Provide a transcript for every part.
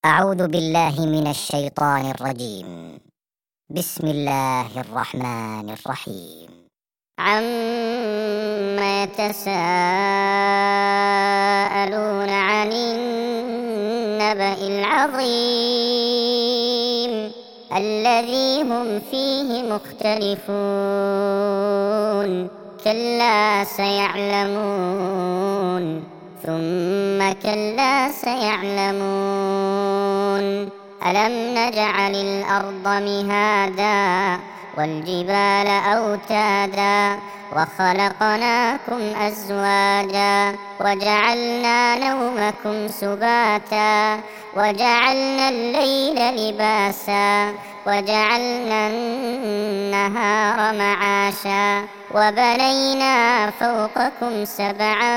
أعوذ بالله من الشيطان الرجيم. بسم الله الرحمن الرحيم. عما يتساءلون عن النبأ العظيم الذي هم فيه مختلفون كلا سيعلمون ثم كلا سيعلمون ألم نجعل الأرض مهادا والجبال أوتادا وخلقناكم أزواجا وجعلنا نومكم سباتا وجعلنا الليل لباسا وجعلنا النهار معاشا وبنينا فوقكم سبعا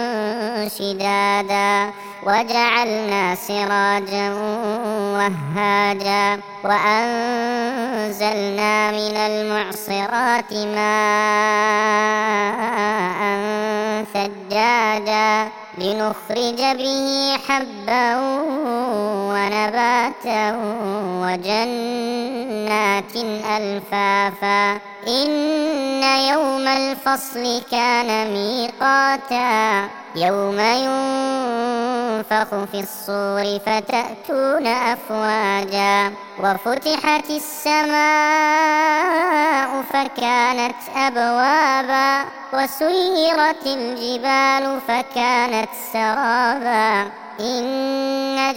شدادا وجعلنا سراجا وهاجا وأنزلنا من المعصرات ماء ثجاجا لنخرج به حبا ونباتا وجنات ألفافا إن يوم الفصل كان ميقاتا يوم ينفخ في الصور فتأتون أفواجا وفتحت السماء فكانت أبوابا وسيرت الجبال فكانت سرابا إن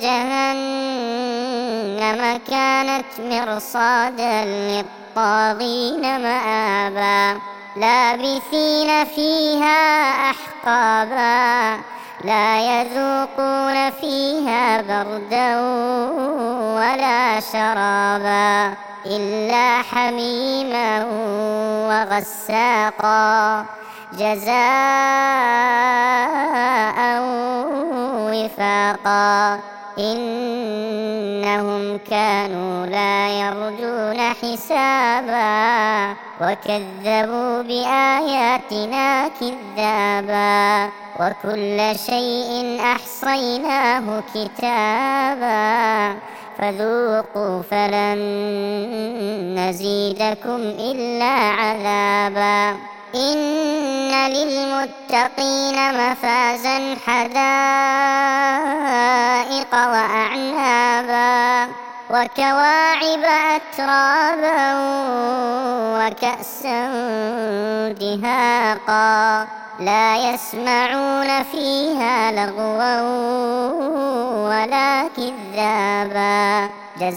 جهنم كانت مرصادا للطاغين مآبا لابثين فيها أحقابا لا يذوقون فيها بردا ولا شرابا إلا حميما وغساقا جزاء وفاقا إنهم كانوا لا يرجون حسابا وكذبوا بآياتنا كذابا وكل شيء أحصيناه كتابا فذوقوا فلن نزيدكم إلا عذابا إن للمتقين مفازا حدائق وأعنابا وكواعب أترابا وكأسا دهاقا لا يسمعون فيها لغوا ولا كذابا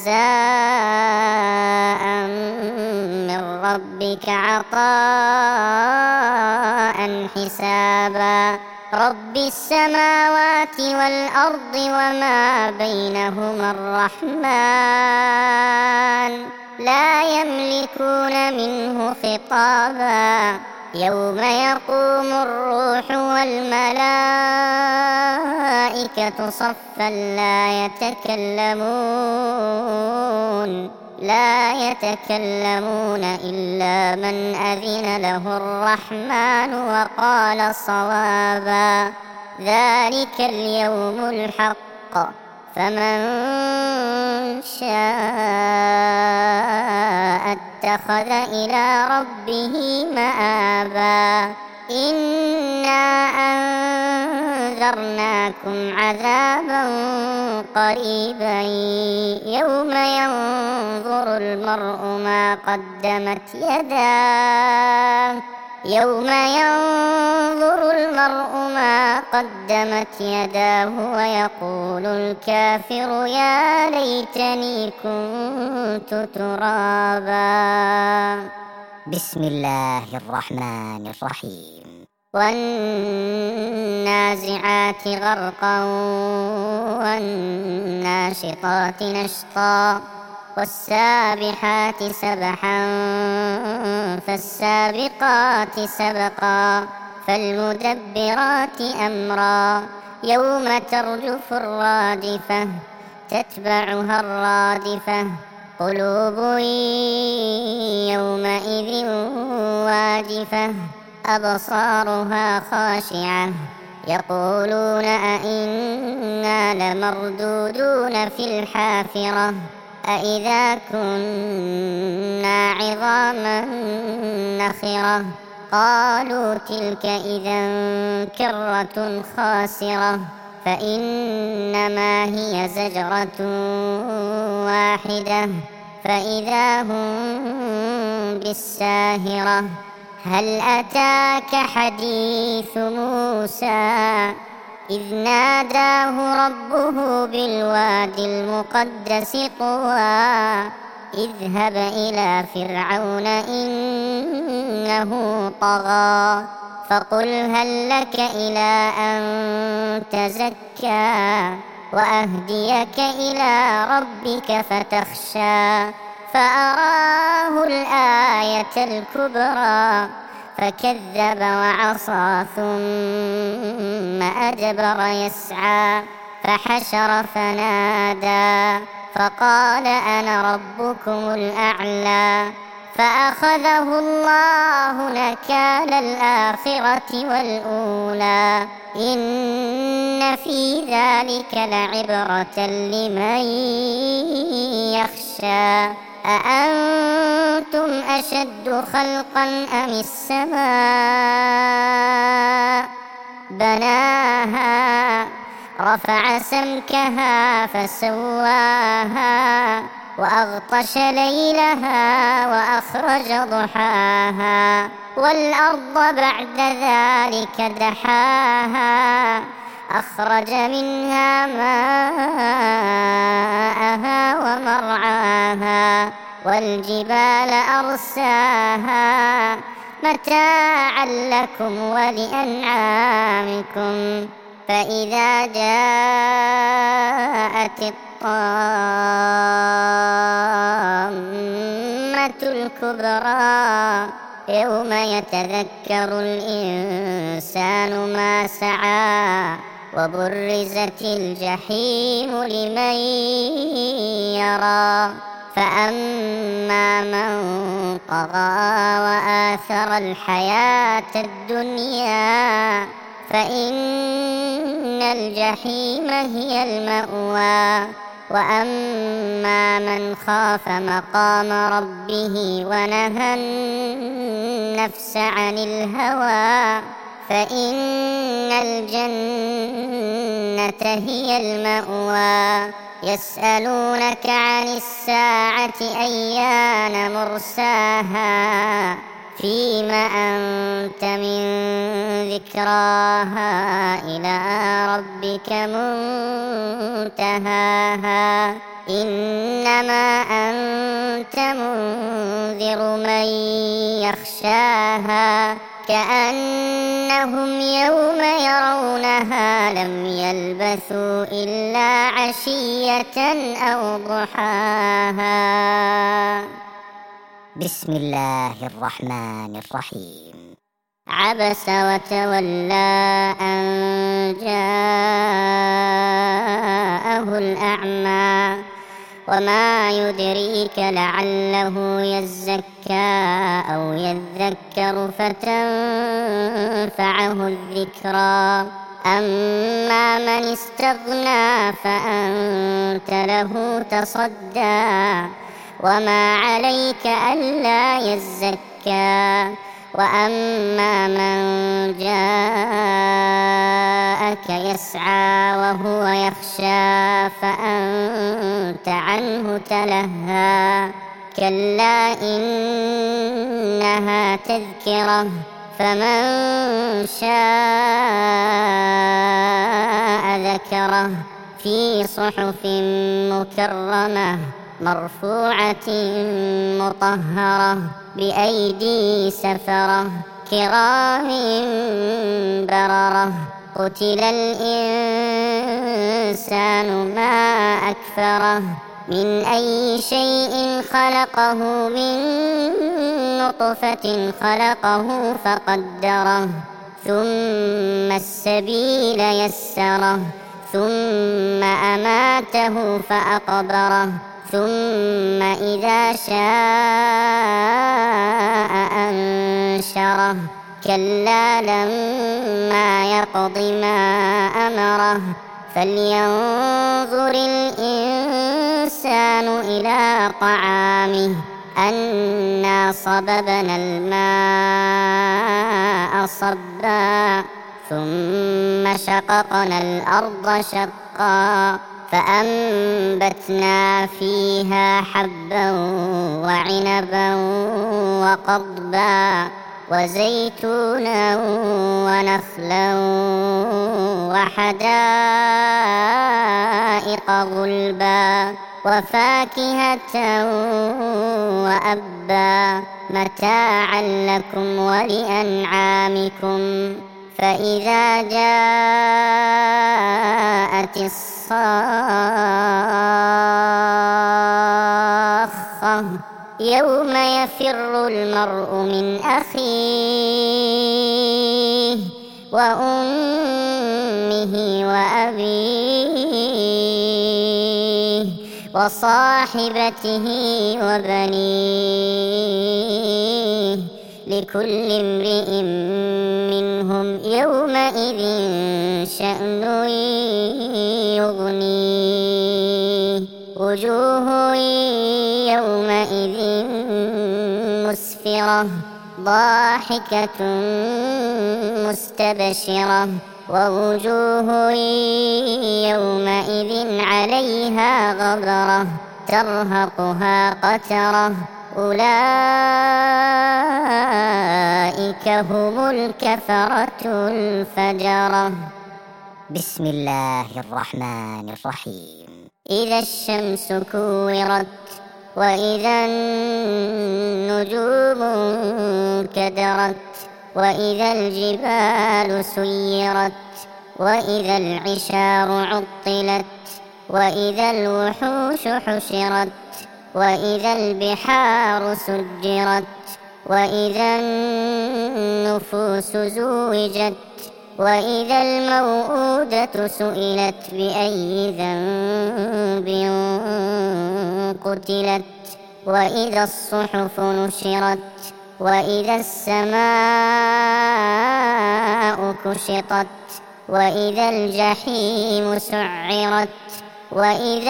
جزاء من ربك عطاء حسابا رب السماوات والأرض وما بينهما الرحمن لا يملكون منه خطابا يوم يقوم الروح والملائكة صفا لا يتكلمون إلا من أذن له الرحمن وقال صوابا ذلك اليوم الحق فمن شاء اتخذ إلى ربه مآبا إنا أنذرناكم عذابا قريبا يوم ينظر المرء ما قدمت يداه ويقول الكافر يا ليتني كنت ترابا. بسم الله الرحمن الرحيم. والنازعات غرقا والناشطات نشطا والسابحات سبحا فالسابقات سبقا فالمدبرات أمرا يوم ترجف الرادفة تتبعها الرادفة قلوب يومئذ واجفة أبصارها خاشعة يقولون أئنا لمردودون في الحافرة أئذا كنا عظاما نخرة قالوا تلك إذا كرة خاسرة فإنما هي زجرة واحدة فإذا هم بالساهرة هل أتاك حديث موسى إذ ناداه ربه بالوادي المقدس طوى اذهب إلى فرعون إنه طغى فقل هل لك إلى أن تزكى وأهديك إلى ربك فتخشى فأراه الآية الكبرى فكذب وعصى ثم أدبر يسعى فحشر فنادى فقال أنا ربكم الأعلى فأخذه الله نكال الآخرة والأولى إن في ذلك لعبرة لمن يخشى أأنتم أشد خلقا أم السماء بناها رفع سمكها فسواها وأغطش ليلها وأخرج ضحاها والأرض بعد ذلك دحاها أخرج منها ماءها ومرعاها والجبال أرساها متاعا لكم ولأنعامكم فإذا جاءت الطامة الكبرى يوم يتذكر الإنسان ما سعى وبرزت الجحيم لمن يرى فأما من طغى وآثر الحياة الدنيا فإن الجحيم هي المأوى وأما من خاف مقام ربه ونهى النفس عن الهوى فإن الجنة هي المأوى يسألونك عن الساعة أيان مرساها فيم أنت من ذكراها إلى ربك منتهاها إنما أنت منذر من يخشاها كأنهم يوم يرونها لم يلبثوا إلا عشية أو ضحاها. بسم الله الرحمن الرحيم. عبس وتولى أن جاءه الأعمى وما يدريك لعله يزكى أو يذكر فتنفعه الذكرى أما من استغنى فأنت له تصدى وما عليك ألا يزكى وأما من جاءك يسعى وهو يخشى فأنت عنه تلهى كلا إنها تذكرة فمن شاء ذكره في صحف مكرمة مرفوعة مطهرة بأيدي سفرة كرام بررة قتل الإنسان ما أكفره من أي شيء خلقه من نطفة خلقه فقدره ثم السبيل يسره ثم أماته فأقبره ثم إذا شاء أنشره كلا لما يقض ما أمره فلينظر الإنسان إلى طعامه أنا صببنا الماء صبا ثم شققنا الأرض شقا فأنبتنا فيها حبا وعنبا وقضبا وزيتونا ونخلا وحدائق غلبا وفاكهة وأبا متاعا لكم ولأنعامكم فإذا جاءت الصاخة يوم يفر المرء من أخيه وأمه وأبيه وصاحبته وبنيه لكل امرئ منهم يومئذ شأن يغنيه وجوه يومئذ مسفرة ضاحكة مستبشرة ووجوه يومئذ عليها غبرة ترهقها قترة أولئك هم الكفرة الفجرة. بسم الله الرحمن الرحيم. إذا الشمس كورت وإذا النجوم انكدرت وإذا الجبال سيرت وإذا العشار عطلت وإذا الوحوش حشرت وإذا البحار سجرت وإذا النفوس زوجت وإذا الموءودة سئلت بأي ذنب قتلت وإذا الصحف نشرت وإذا السماء كشطت وإذا الجحيم سعرت وإذا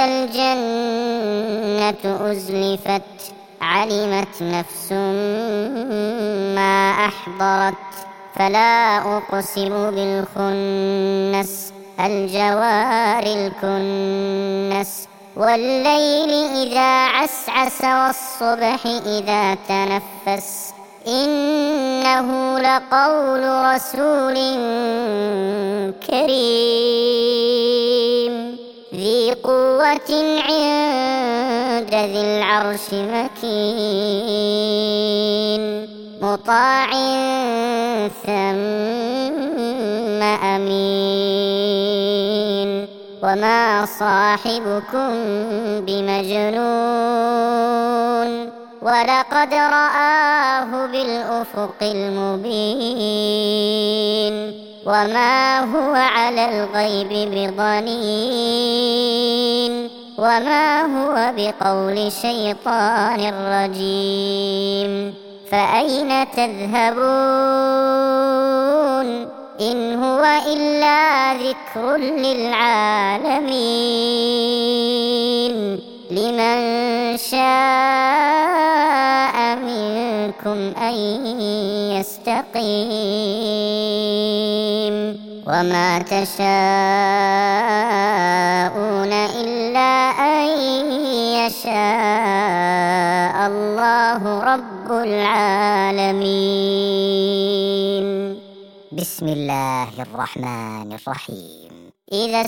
الجنة أزلفت علمت نفس ما أحضرت فلا أقسم بالخنس الجوار الكنس والليل إذا عسعس والصبح إذا تنفس إنه لقول رسول كريم ذي قوة عند ذي العرش مكين مطاع ثم أمين وما صاحبكم بمجنون ولقد رآه بالأفق المبين وما هو على الغيب بضنين وما هو بقول شيطان رجيم فأين تذهبون إن هو إلا ذكر للعالمين لمن شاء منكم أن يستقيم وما تشاءون إلا أن يشاء الله رب العالمين. بسم الله الرحمن الرحيم. إذا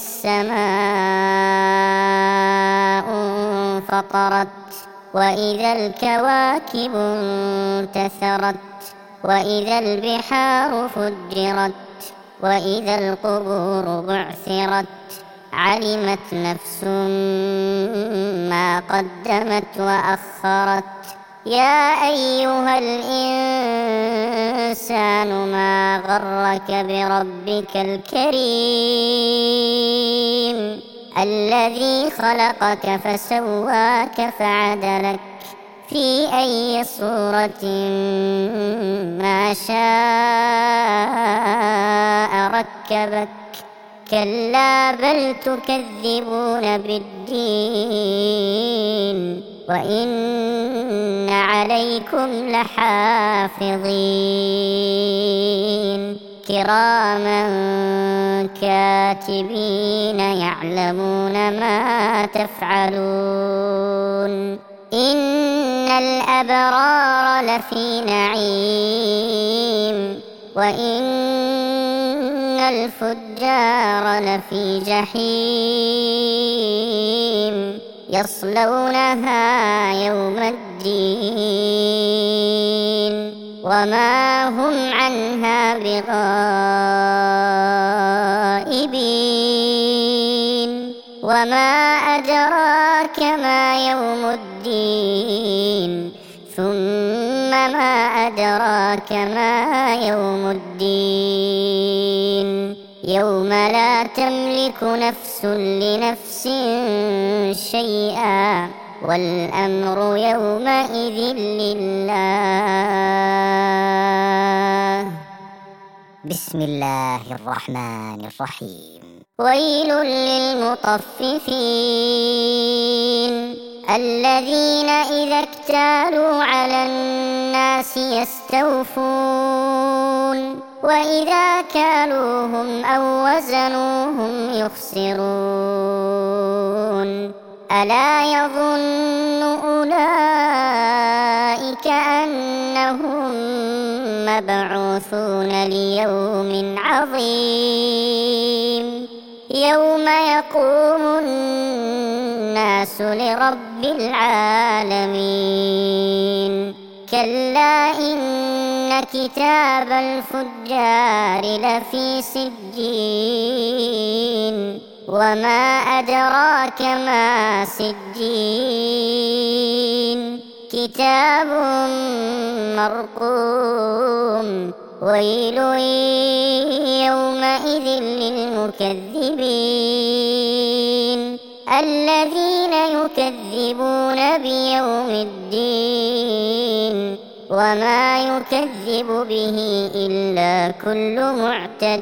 السماء انفطرت وإذا الكواكب انتثرت وإذا البحار فجرت وإذا القبور بعثرت علمت نفس ما قدمت وأخرت يا أيها الإنسان ما غرك بربك الكريم الذي خلقك فسواك فعدلك في أي صورة ما شاء ركبك كلا بل تكذبون بالدين وإن عليكم لحافظين كراما كاتبين يعلمون ما تفعلون إن الأبرار لفي نعيم وإن الفجار لفي جحيم يصلونها يوم الدين وما هم عنها بغائبين وما أدراك ما يوم الدين ثم ما أدراك ما يوم الدين يوم لا تملك نفس لنفس شيئا والأمر يومئذ لله. بسم الله الرحمن الرحيم. ويل للمطففين الذين إذا اكتالوا على الناس يستوفون وإذا كالوهم أو وزنوهم يخسرون ألا يظن أولئك أنهم مبعوثون ليوم عظيم يوم يقوم الناس لرب العالمين كلا إن كتاب الفجار لفي سجين وما أدراك ما سجين كتاب مرقوم ويل يومئذ للمكذبين الذين يكذبون بيوم الدين وما يكذب به إلا كل معتد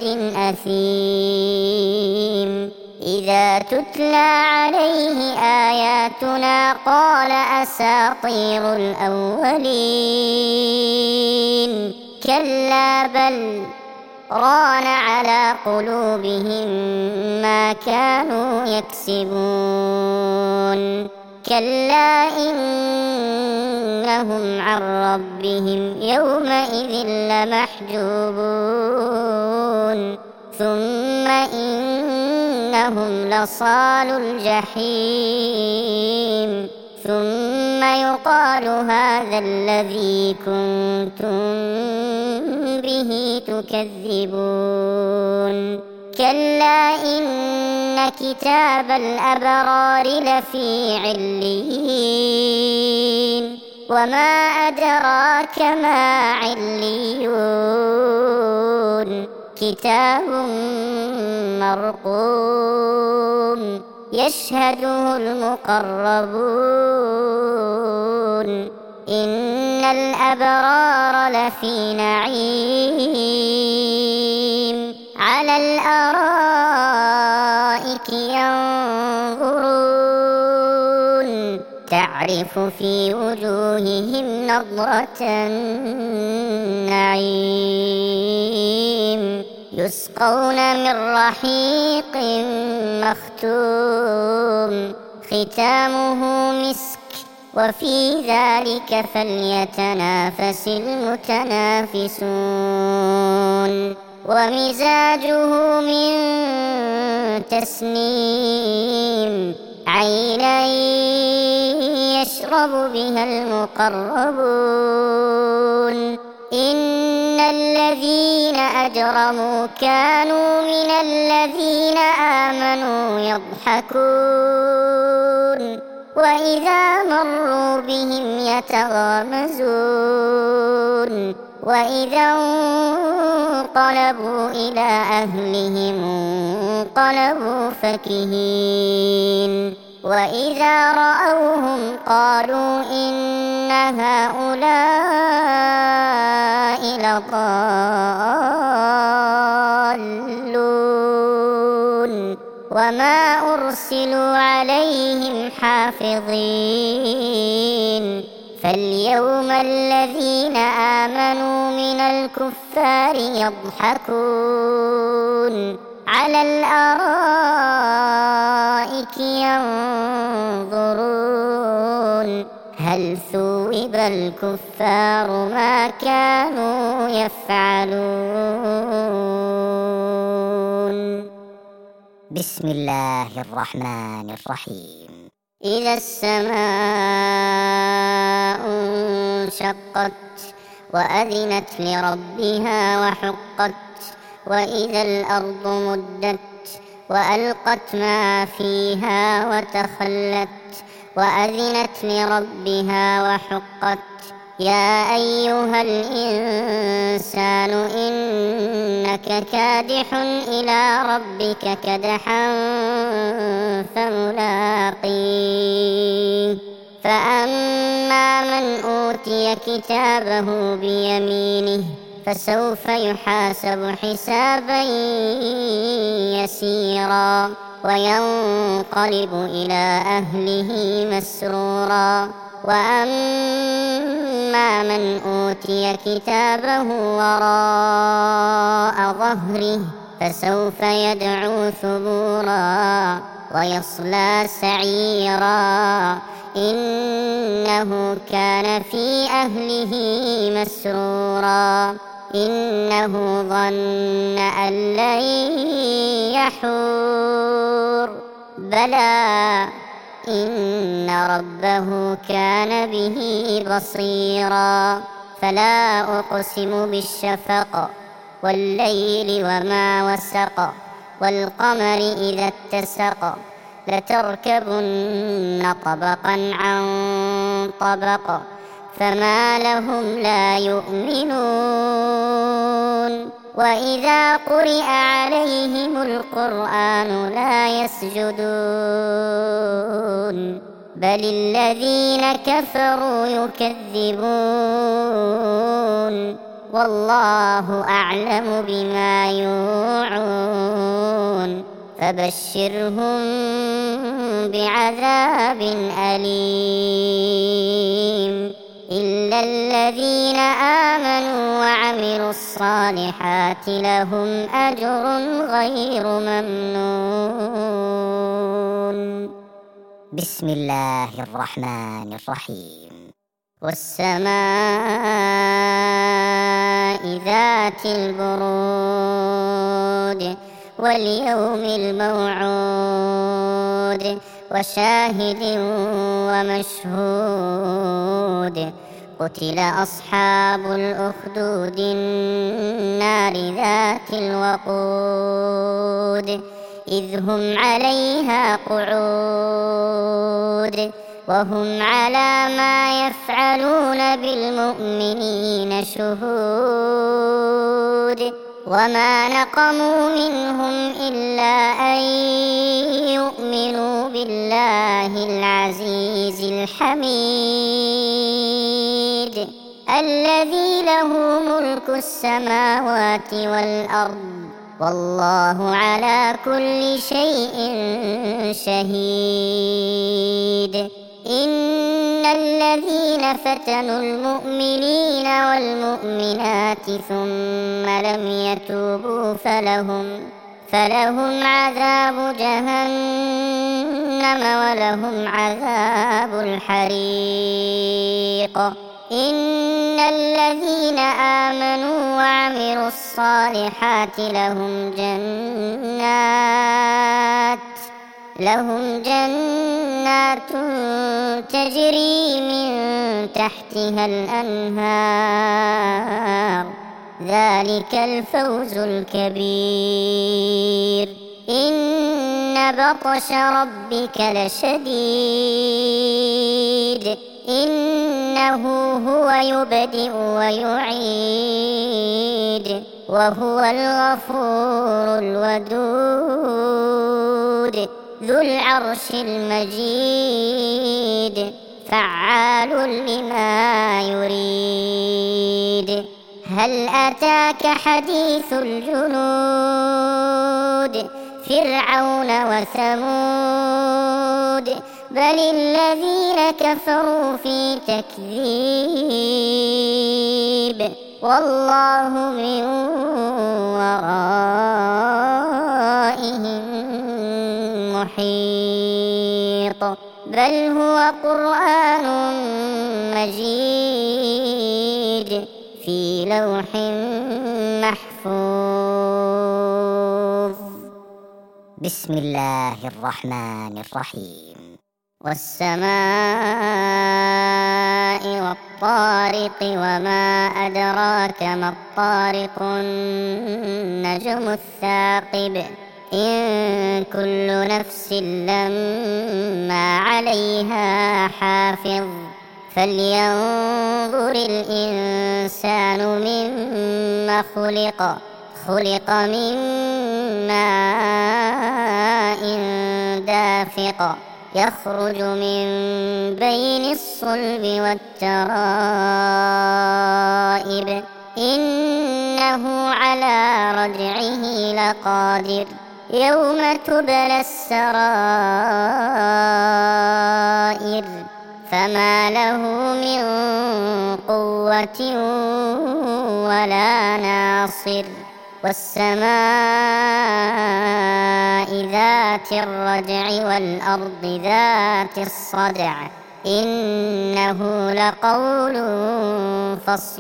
أثيم إذا تتلى عليه آياتنا قال أساطير الأولين كلا بل ران على قلوبهم ما كانوا يكسبون كلا إنهم عن ربهم يومئذ لمحجوبون ثم إنهم لصالو الجحيم ثم يقال هذا الذي كنتم به تكذبون كلا إن كتاب الأبرار لفي عليين وما أدراك ما عليون كتاب مرقوم يشهده المقربون إن الأبرار لفي نعيم على الأرائك ينظرون تعرف في وجوههم نضرة النعيم يسقون من رحيق مختوم ختامه مسك وفي ذلك فليتنافس المتنافسون ومزاجه من تسنيم عينا يشرب بها المقربون إن الذين أجرموا كانوا من الذين آمنوا يضحكون وإذا مروا بهم يتغامزون وإذا انقلبوا إلى أهلهم انقلبوا فكهين وإذا رأوهم قالوا إن هؤلاء لضالون وما أرسلوا عليهم حافظين فاليوم الذين آمنوا من الكفار يضحكون على الأرائك ينظرون هل ثوب الكفار ما كانوا يفعلون. بسم الله الرحمن الرحيم. إذا السماء انشقت وأذنت لربها وحقت وإذا الأرض مدت وألقت ما فيها وتخلت وأذنت لربها وحقت يا أيها الإنسان إنك كادح إلى ربك كدحا فملاقيه فأما من أوتي كتابه بيمينه فسوف يحاسب حسابا يسيرا وينقلب إلى أهله مسرورا وأما من أوتي كتابه وراء ظهره فسوف يدعو ثبورا ويصلى سعيرا إنه كان في أهله مسرورا إنه ظن أن لن يحور بلى إن ربه كان به بصيرا فلا أقسم بالشفق والليل وما وسق والقمر إذا اتسق لتركبن طبقا عن طبق فما لهم لا يؤمنون وإذا قرئ عليهم القرآن لا يسجدون بل الذين كفروا يكذبون والله أعلم بما يوعون فبشرهم بعذاب أليم إلا الذين آمنوا وعملوا الصالحات لهم أجر غير ممنون. بسم الله الرحمن الرحيم. والسماء ذات البرود واليوم الموعود وشاهد ومشهود قتل أصحاب الأخدود النار ذات الوقود إذ هم عليها قعود وهم على ما يفعلون بالمؤمنين شهود وما نقموا منهم إلا أن يؤمنوا بالله العزيز الحميد الذي له ملك السماوات والأرض والله على كل شيء شهيد. إن الذين فتنوا المؤمنين والمؤمنات ثم لم يتوبوا فلهم عذاب جهنم ولهم عذاب الحريق. إن الذين آمنوا وعملوا الصالحات لهم جنات تجري من تحتها الأنهار ذلك الفوز الكبير. إن بطش ربك لشديد إنه هو يبدئ ويعيد وهو الغفور الودود ذو العرش المجيد فعال لما يريد. هل أتاك حديث الجنود فرعون وثمود بل الذين كفروا في تكذيب والله من ورائهم محيط. بل هو قرآن مجيد في لوح محفوظ. بسم الله الرحمن الرحيم. والسماء والطارق وما أدراك ما الطارق النجم الثاقب إن كل نفس لما عليها حافظ. فلينظر الإنسان مما خلق. خلق من ماء دافق يخرج من بين الصلب والترائب إنه على رجعه لقادر يوم تبلى السرائر فما له من قوة ولا ناصر. والسماء ذات الرجع والأرض ذات الصدع إنه لقول فصل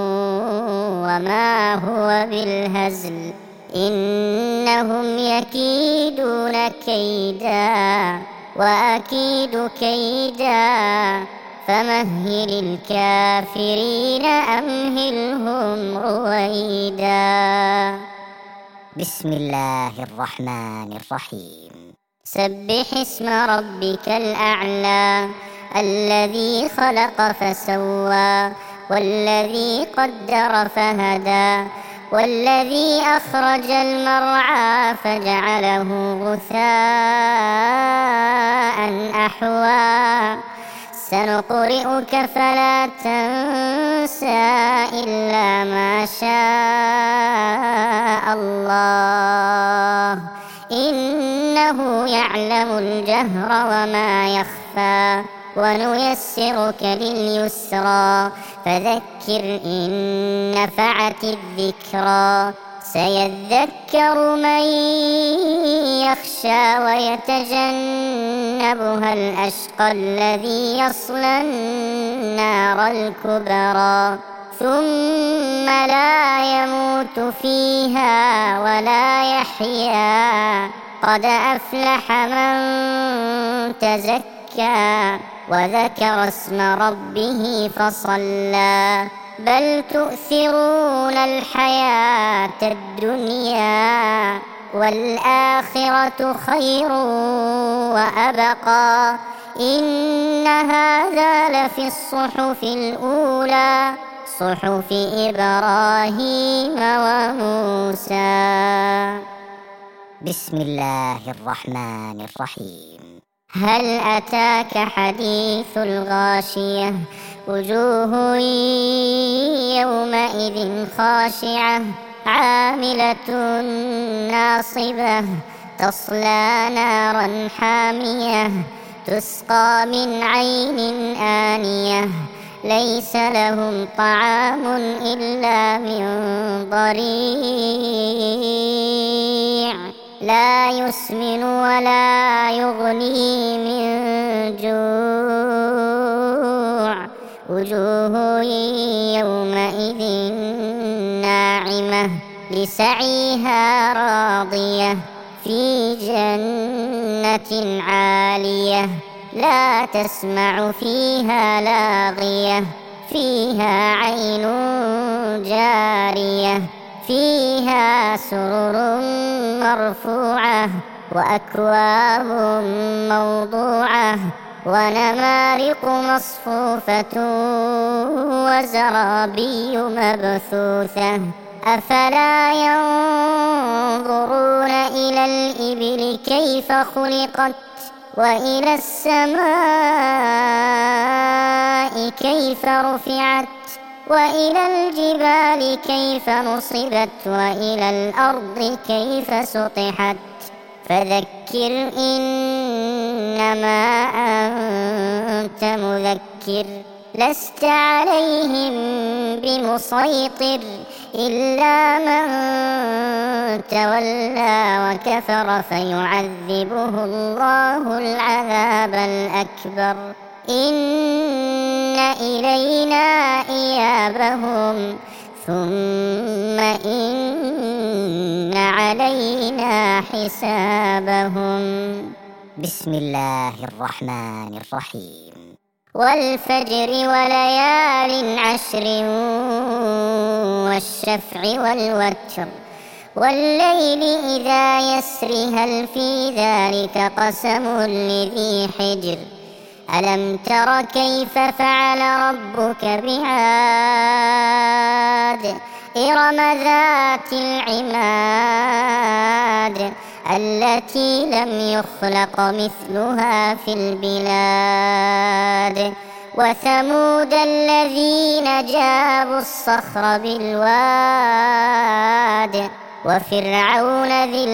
وما هو بالهزل إنهم يكيدون كيدا وأكيد كيدا فمهل الكافرين أمهلهم رويدا. بسم الله الرحمن الرحيم. سبح اسم ربك الأعلى الذي خلق فسوى والذي قدر فهدى والذي أخرج المرعى فجعله غثاء أحوى. سنقرئك فلا تنسى إلا ما شاء الله إنه يعلم الجهر وما يخفى. ونيسرك لليسرى فذكر إن نفعت الذكرى. سيذكر من يخشى ويتجنبها الأشقى الذي يصلى النار الكبرى ثم لا يموت فيها ولا يحيا. قد أفلح من تزكى وذكر اسم ربه فصلى. بل تؤثرون الحياة الدنيا والآخرة خير وأبقى إن هذا لفي الصحف الأولى صحف إبراهيم وموسى. بسم الله الرحمن الرحيم. هل أتاك حديث الغاشية وجوه يومئذ خاشعة عاملة ناصبة تصلى نارا حامية تسقى من عين آنية ليس لهم طعام إلا من ضريع لا يسمن ولا يغني من جوع. وجوه يومئذ ناعمة لسعيها راضية في جنة عالية لا تسمع فيها لاغية فيها عين جارية فيها سرر مرفوعة وأكواب موضوعة ونمارق مصفوفة وزرابي مبثوثة أفلا ينظرون إلى الإبل كيف خلقت وإلى السماء كيف رفعت وإلى الجبال كيف نصبت وإلى الأرض كيف سطحت فذكر إنما أنت مذكر لست عليهم بمسيطر إلا من تولى وكفر فيعذبه الله العذاب الأكبر إن إلينا إيابهم ثم إن علينا حسابهم. بسم الله الرحمن الرحيم. والفجر وليال عشر والشفع والوتر والليل إذا يسر هل في ذلك قسم لذي حجر ألم تر كيف فعل ربك بعاد إرم ذات العماد التي لم يخلق مثلها في البلاد وثمود الذين جابوا الصخر بالواد وفرعون ذي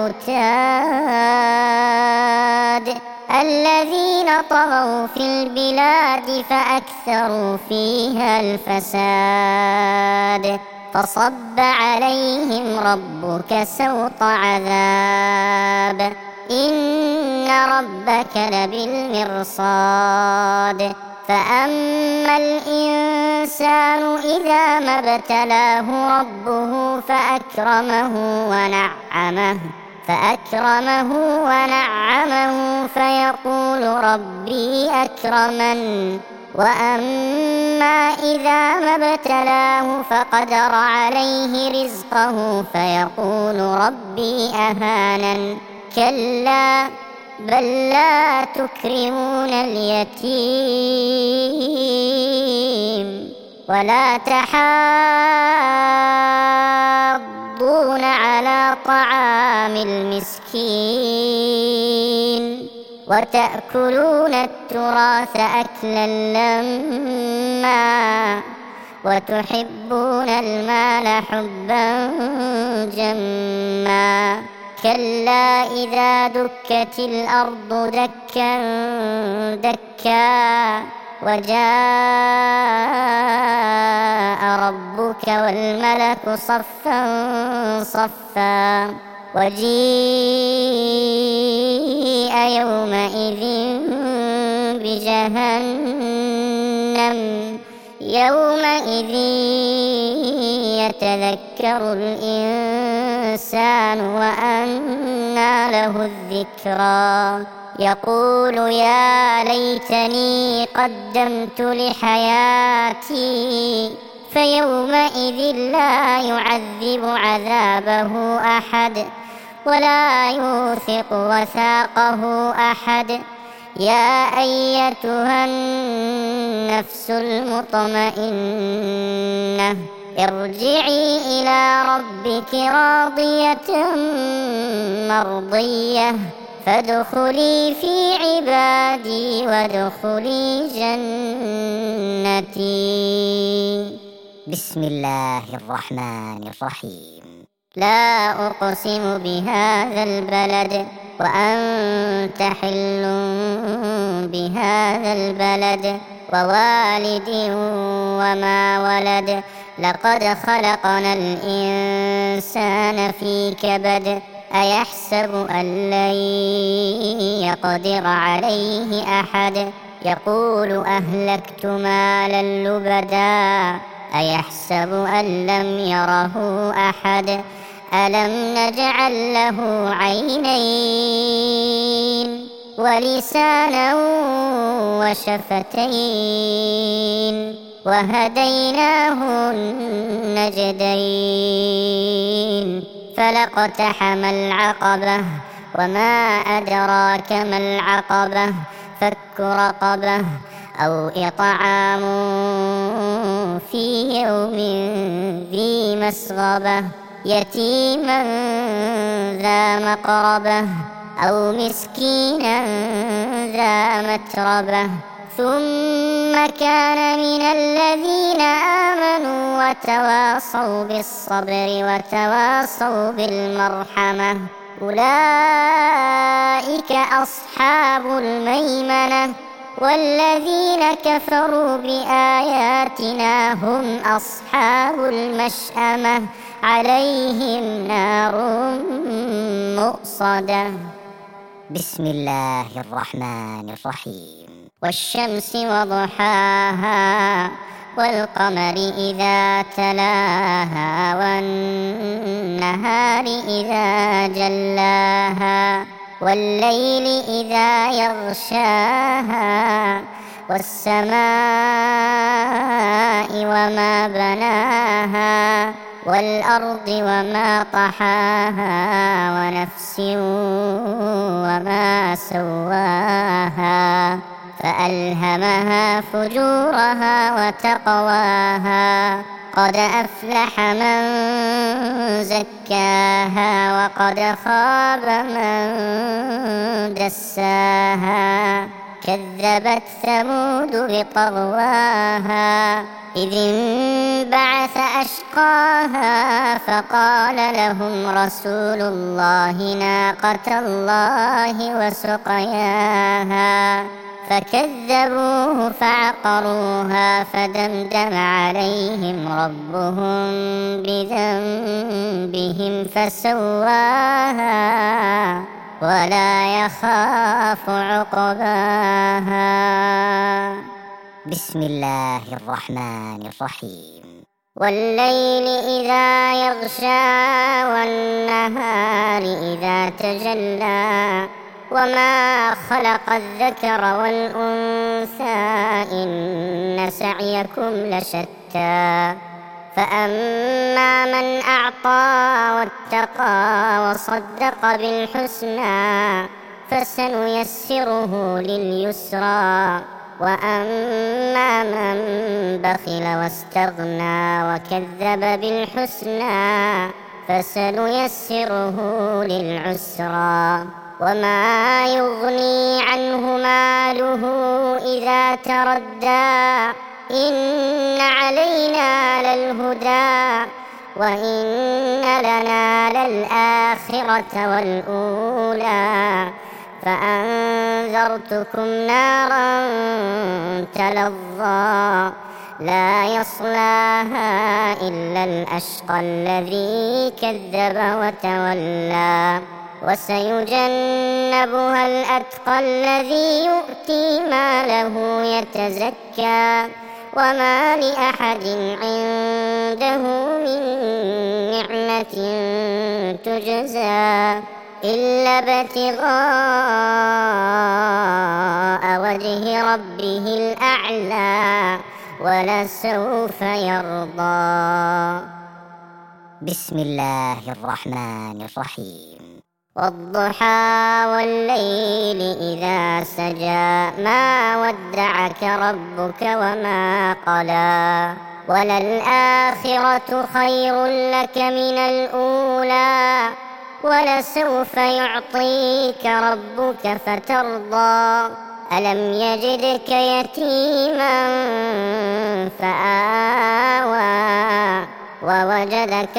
الأوتاد الذين طغوا في البلاد فأكثروا فيها الفساد فصب عليهم ربك سوط عذاب إن ربك لبالمرصاد فأما الإنسان إذا ما ابتلاه ربه فأكرمه ونعمه فيقول ربي أكرمن وأما إذا ما ابتلاه فقدر عليه رزقه فيقول ربي أهانن كلا بل لا تكرمون اليتيم ولا تحاضون على طعام المسكين وتأكلون التراث أكلا لما وتحبون المال حبا جما كلا إذا دكت الأرض دكا دكا وجاء ربك والملك صفا صفا وجيء يومئذ بجهنم يومئذ يتذكر الإنسان وأنى له الذكرى يقول يا ليتني قدمت لحياتي فيومئذ لا يعذب عذابه أحد ولا يوثق وثاقه أحد يا أيتها النفس المطمئنة ارجعي إلى ربك راضية مرضية فادخلي في عبادي وادخلي جنتي. بسم الله الرحمن الرحيم. لا أقسم بهذا البلد وأنت حل بهذا البلد ووالد وما ولد لقد خلقنا الإنسان في كبد أيحسب أن لن يقدر عليه أحد يقول أهلكت مالا لبدا أيحسب أن لم يره أحد ألم نجعل له عينين ولسانا وشفتين وهديناه النجدين فلاقتحم العقبة وما أدراك ما العقبة فك رقبة أو إطعام في يوم ذي مسغبة يتيما ذا مقربة أو مسكينا ذا متربة ثم كان من الذين آمنوا وتواصوا بالصبر وتواصوا بالمرحمة أولئك أصحاب الميمنة والذين كفروا بآياتنا هم أصحاب المشأمة عليهم نار مؤصدة. بسم الله الرحمن الرحيم. والشمس وضحاها والقمر إذا تلاها والنهار إذا جلاها والليل إذا يغشاها والسماء وما بناها والأرض وما طحاها ونفس وما سواها فألهمها فجورها وتقواها قد أفلح من زكاها وقد خاب من دساها كذبت ثمود بطغواها إذ انبعث أشقاها فقال لهم رسول الله ناقة الله وسقياها فكذبوه فعقروها فدمدم عليهم ربهم بذنبهم فسواها ولا يخاف عقباها. بسم الله الرحمن الرحيم. والليل إذا يغشى والنهار إذا تجلى وما خلق الذكر والأنثى إن سعيكم لشتى فأما من أعطى واتقى وصدق بالحسنى فسنيسره لليسرى وأما من بخل واستغنى وكذب بالحسنى فسنيسره للعسرى وما يغني عنه ماله إذا تردى إن علينا للهدى وإن لنا للآخرة والأولى فأنذرتكم نارا تلظى لا يصلاها إلا الأشقى الذي كذب وتولى وسيجنبها الأتقى الذي يؤتي ماله يتزكى وما لأحد عنده من نعمة تجزى إلا ابتغاء وجه ربه الأعلى ولسوف يرضى. بسم الله الرحمن الرحيم. والضحى والليل إذا سجى ما ودعك ربك وما قلى وللآخرة خير لك من الأولى ولسوف يعطيك ربك فترضى ألم يجدك يتيما فآوى ووجدك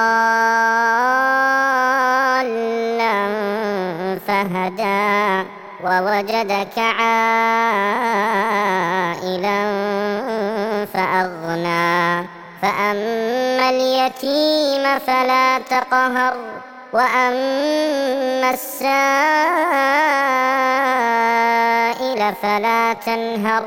ضالا فهدى ووجدك عائلا فأغنى فأما اليتيم فلا تقهر وأما السائل فلا تنهر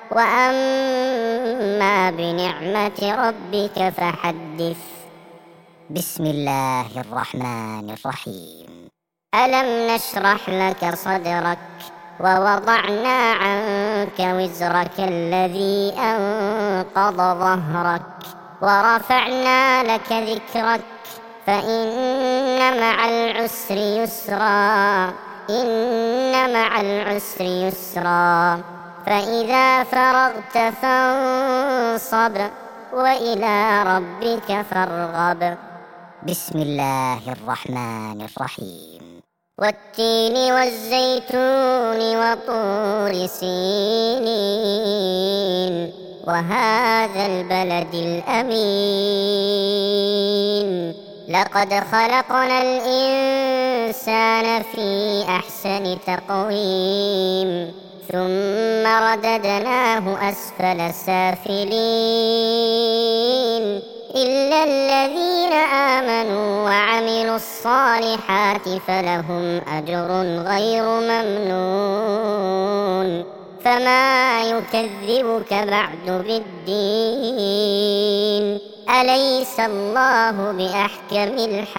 وأما بنعمة ربك فحدث. بسم الله الرحمن الرحيم. ألم نشرح لك صدرك ووضعنا عنك وزرك الذي أنقض ظهرك ورفعنا لك ذكرك فإن مع العسر يسرا إن مع العسر يسرا فإذا فرغت فانصب وإلى ربك فارغب. بسم الله الرحمن الرحيم. والتين والزيتون وطور سينين وهذا البلد الأمين. لقد خلقنا الإنسان في أحسن تقويم ثم رددناه أسفل سافلين إلا الذين آمنوا وعملوا الصالحات فلهم أجر غير ممنون. فما يكذبك بعد بالدين؟ أليس الله بأحكم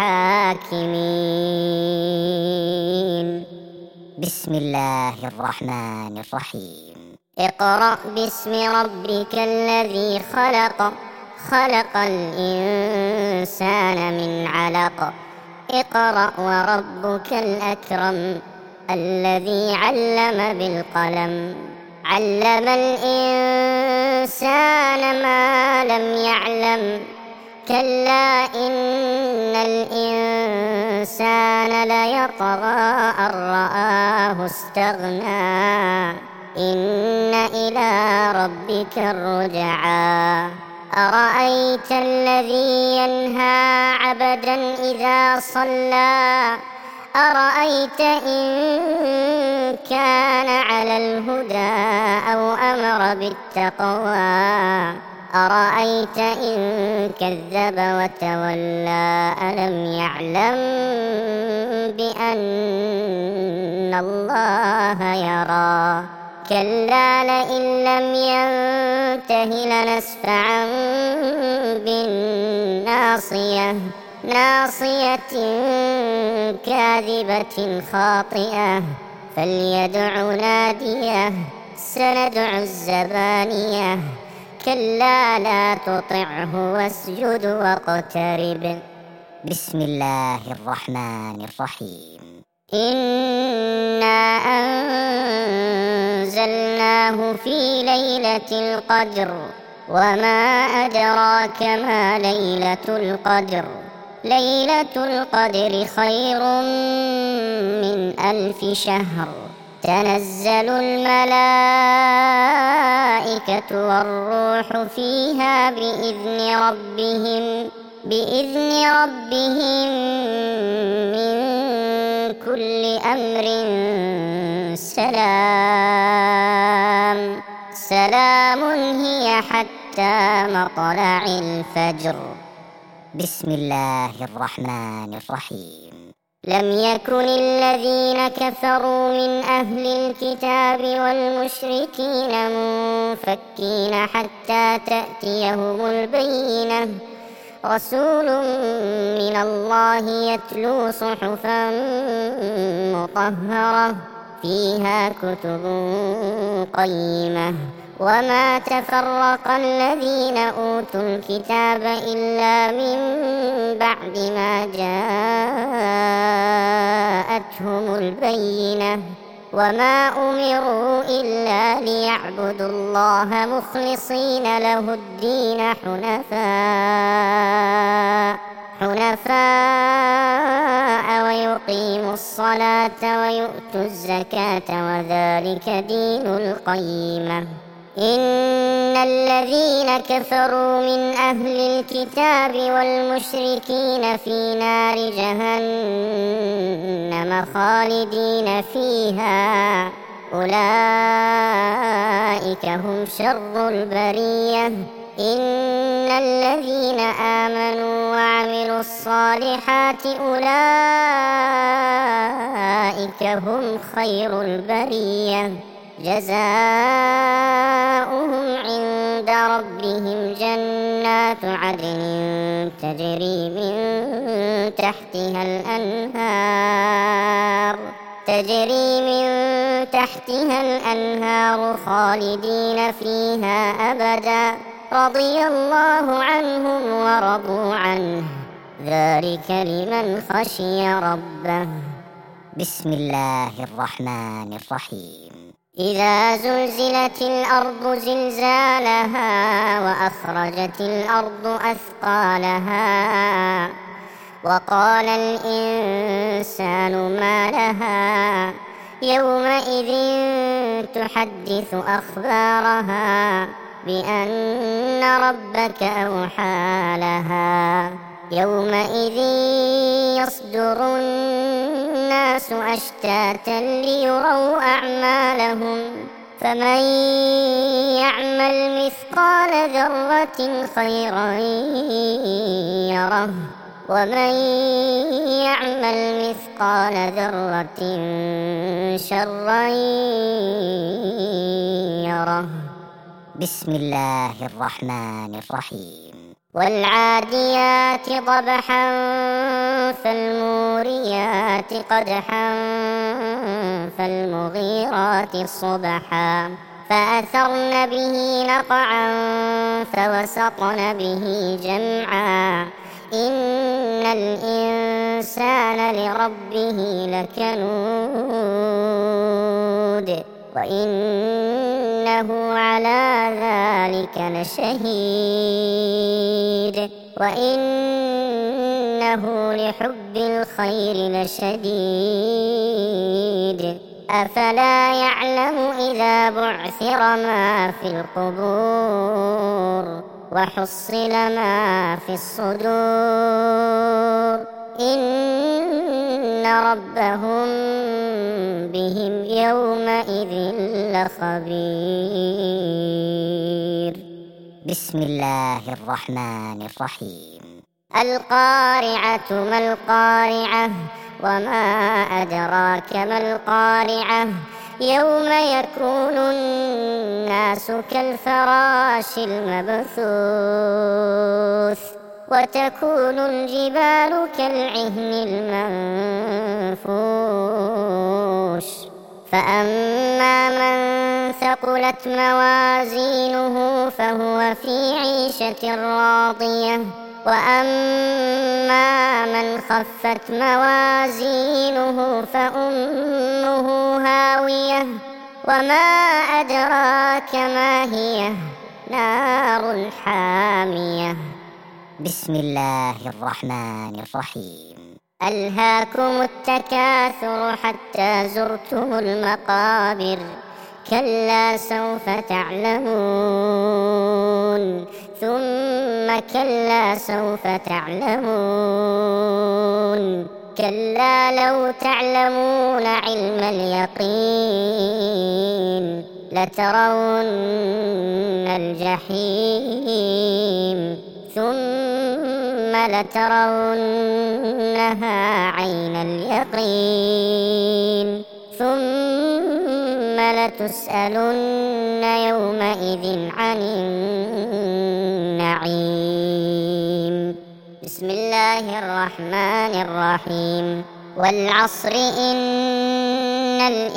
الحاكمين؟ بسم الله الرحمن الرحيم. اقرأ باسم ربك الذي خلق، خلق الإنسان من علق. اقرأ وربك الأكرم الذي علم بالقلم، علم الإنسان ما لم يعلم. كلا إن الإنسان ليطغى أن رآه استغنى إن إلى ربك الرجعى. أرأيت الذي ينهى عبدا إذا صلى، أرأيت إن كان على الهدى أو أمر بالتقوى، أرأيت إن كذب وتولى ألم يعلم بأن الله يرى. كلا لئن لم ينته لنسفعا بالناصية، ناصية كاذبة خاطئة فليدع ناديه سندع الزبانية. كلا لا تطعه واسجد واقترب. بسم الله الرحمن الرحيم. إنا أنزلناه في ليلة القدر وما أدراك ما ليلة القدر. ليلة القدر خير من 1000 شهر. تنزل الملائكة والروح فيها بإذن ربهم من كل أمر. سلام هي حتى مطلع الفجر. بسم الله الرحمن الرحيم. لم يكن الذين كفروا من أهل الكتاب والمشركين منفكين حتى تأتيهم البينة. رسول من الله يتلو صحفا مطهرة فيها كتب قيمة. وما تفرق الذين أوتوا الكتاب إلا من بعد ما جاءتهم البينة. وما أمروا إلا ليعبدوا الله مخلصين له الدين حنفاء ويقيموا الصلاة ويؤتوا الزكاة وذلك دين القيمة. إن الذين كفروا من أهل الكتاب والمشركين في نار جهنم خالدين فيها أولئك هم شر البرية. إن الذين آمنوا وعملوا الصالحات أولئك هم خير البرية. جزاؤهم عند ربهم جنات عدن تجري من تحتها الأنهار خالدين فيها أبدا. رضي الله عنهم ورضوا عنه ذلك لمن خشي ربه. بسم الله الرحمن الرحيم. إذا زلزلت الأرض زلزالها وأخرجت الأرض أثقالها وقال الإنسان ما لها يومئذ تحدث أخبارها بأن ربك أوحى لها يومئذ يصدر الناس أشتاتا ليروا أعمالهم فمن يعمل مثقال ذرة خيرا يره ومن يعمل مثقال ذرة شرا يره. بسم الله الرحمن الرحيم. والعاديات ضبحا فالموريات قدحا فالمغيرات صبحا فأثرن به نقعا فوسطن به جمعا إن الإنسان لربه لكنود وإنه على ذلك لشهيد وإنه لحب الخير لشديد أفلا يعلم إذا بعثر ما في القبور وحصل ما في الصدور إن ربهم بهم يومئذ لخبير. بسم الله الرحمن الرحيم. القارعة ما القارعة وما أدراك ما القارعة يوم يكون الناس كالفراش المبثوث وتكون الجبال كالعهن المنفوش فأما من ثقلت موازينه فهو في عيشة راضية وأما من خفت موازينه فأمه هاوية وما أدراك ما هي نار حامية. بسم الله الرحمن الرحيم. ألهاكم التكاثر حتى زرتم المقابر كلا سوف تعلمون ثم كلا سوف تعلمون كلا لو تعلمون علم اليقين لترون الجحيم ثم لترونها عين اليقين ثم لتسألن يومئذ عن النعيم. بسم الله الرحمن الرحيم. والعصر إن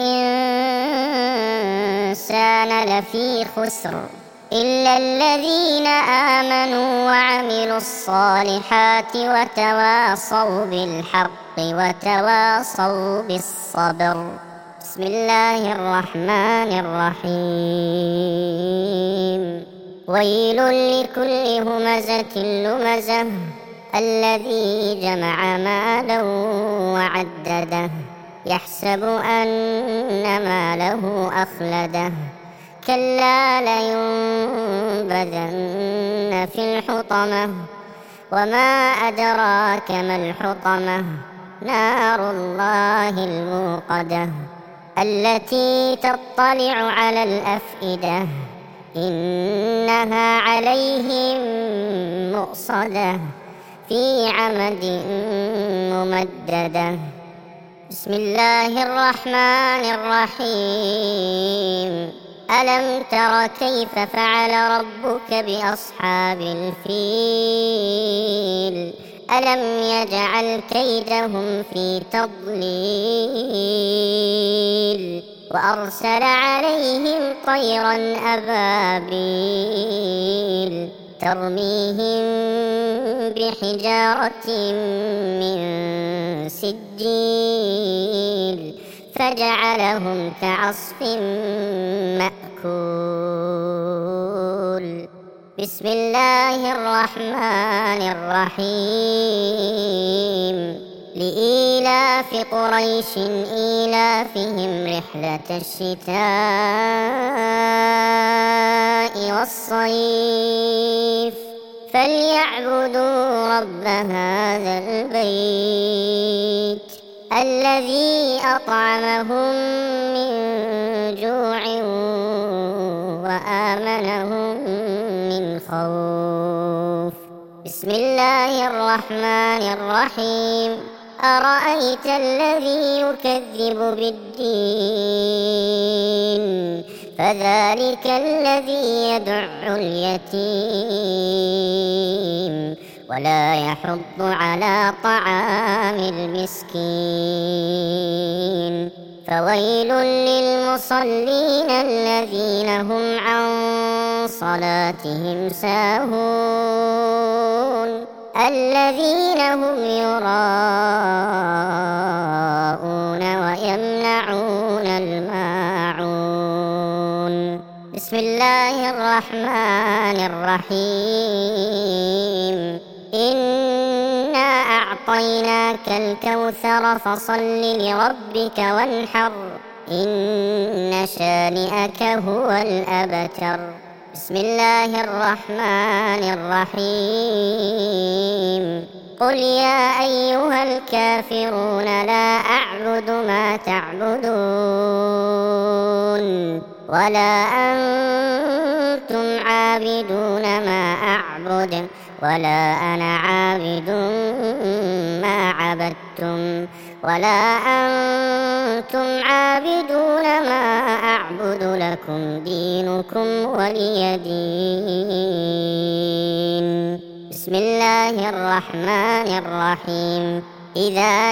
الإنسان لفي خسر إلا الذين آمنوا وعملوا الصالحات وتواصوا بالحق وتواصوا بالصبر. بسم الله الرحمن الرحيم. ويل لكل همزة لمزة الذي جمع مالا وعدده يحسب أن ماله أخلده كلا لينبذن في الحطمة وما أدراك ما الحطمة نار الله الموقدة التي تطلع على الأفئدة إنها عليهم مؤصدة في عمد ممددة. بسم الله الرحمن الرحيم. ألم تر كيف فعل ربك بأصحاب الفيل ألم يجعل كيدهم في تضليل وأرسل عليهم طيرا أبابيل ترميهم بحجارة من سجيل فجعلهم كعصف مأكول. بسم الله الرحمن الرحيم. لإيلاف قريش إيلافهم رحلة الشتاء والصيف فليعبدوا رب هذا البيت الذي أطعمهم من جوع وآمنهم من خوف. بسم الله الرحمن الرحيم. أرأيت الذي يكذب بالدين فذلك الذي يدع اليتيم ولا يحض على طعام المسكين. فويل للمصلين الذين هم عن صلاتهم ساهون الذين هم يراءون ويمنعون الماعون. بسم الله الرحمن الرحيم. إنا أعطيناك الكوثر فصل لربك وانحر إن شانئك هو الأبتر. بسم الله الرحمن الرحيم. قل يا أيها الكافرون لا أعبد ما تعبدون ولا أنتم عابدون ما أعبد ولا أنا عابد ما عبدتم ولا أنتم عابدون ما أعبد لكم دينكم ولي دين. بسم الله الرحمن الرحيم. إذا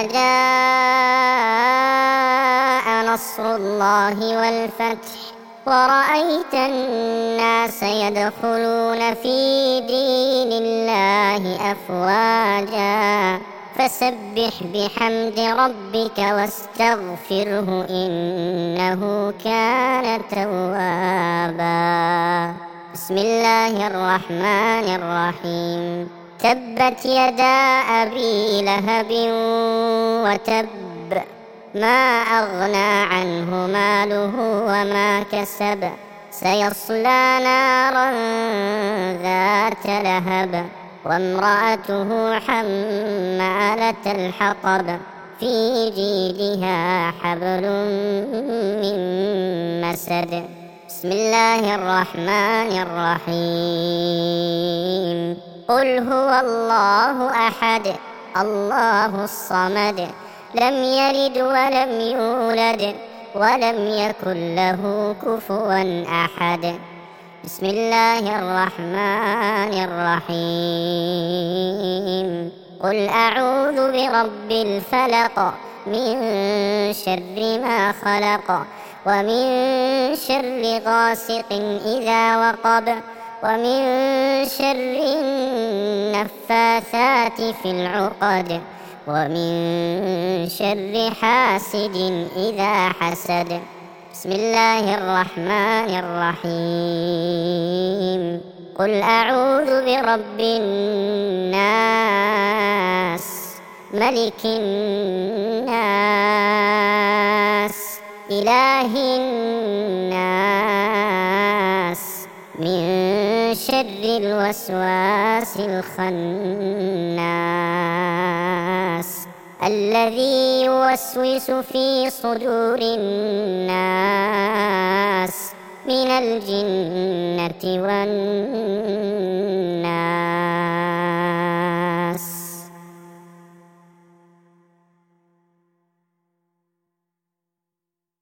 جاء نصر الله والفتح ورأيت الناس يدخلون في دين الله أفواجا فسبح بحمد ربك واستغفره إنه كان توابا. بسم الله الرحمن الرحيم. تبت يدا أبي لهب وتب ما أغنى عنه ماله وما كسب سيصلى نارا ذات لهب وامرأته حمالة الحطب في جيدها حبل من مسد. بسم الله الرحمن الرحيم. قل هو الله أحد الله الصمد لم يلد ولم يولد ولم يكن له كفوا أحد. بسم الله الرحمن الرحيم. قل أعوذ برب الفلق من شر ما خلق ومن شر غاسق إذا وقب ومن شر النفاثات في العقد ومن شر حاسد إذا حسد. بسم الله الرحمن الرحيم. قل أعوذ برب الناس ملك الناس إله الناس من شر الوسواس الخناس الذي يوسوس في صدور الناس من الجنة والناس.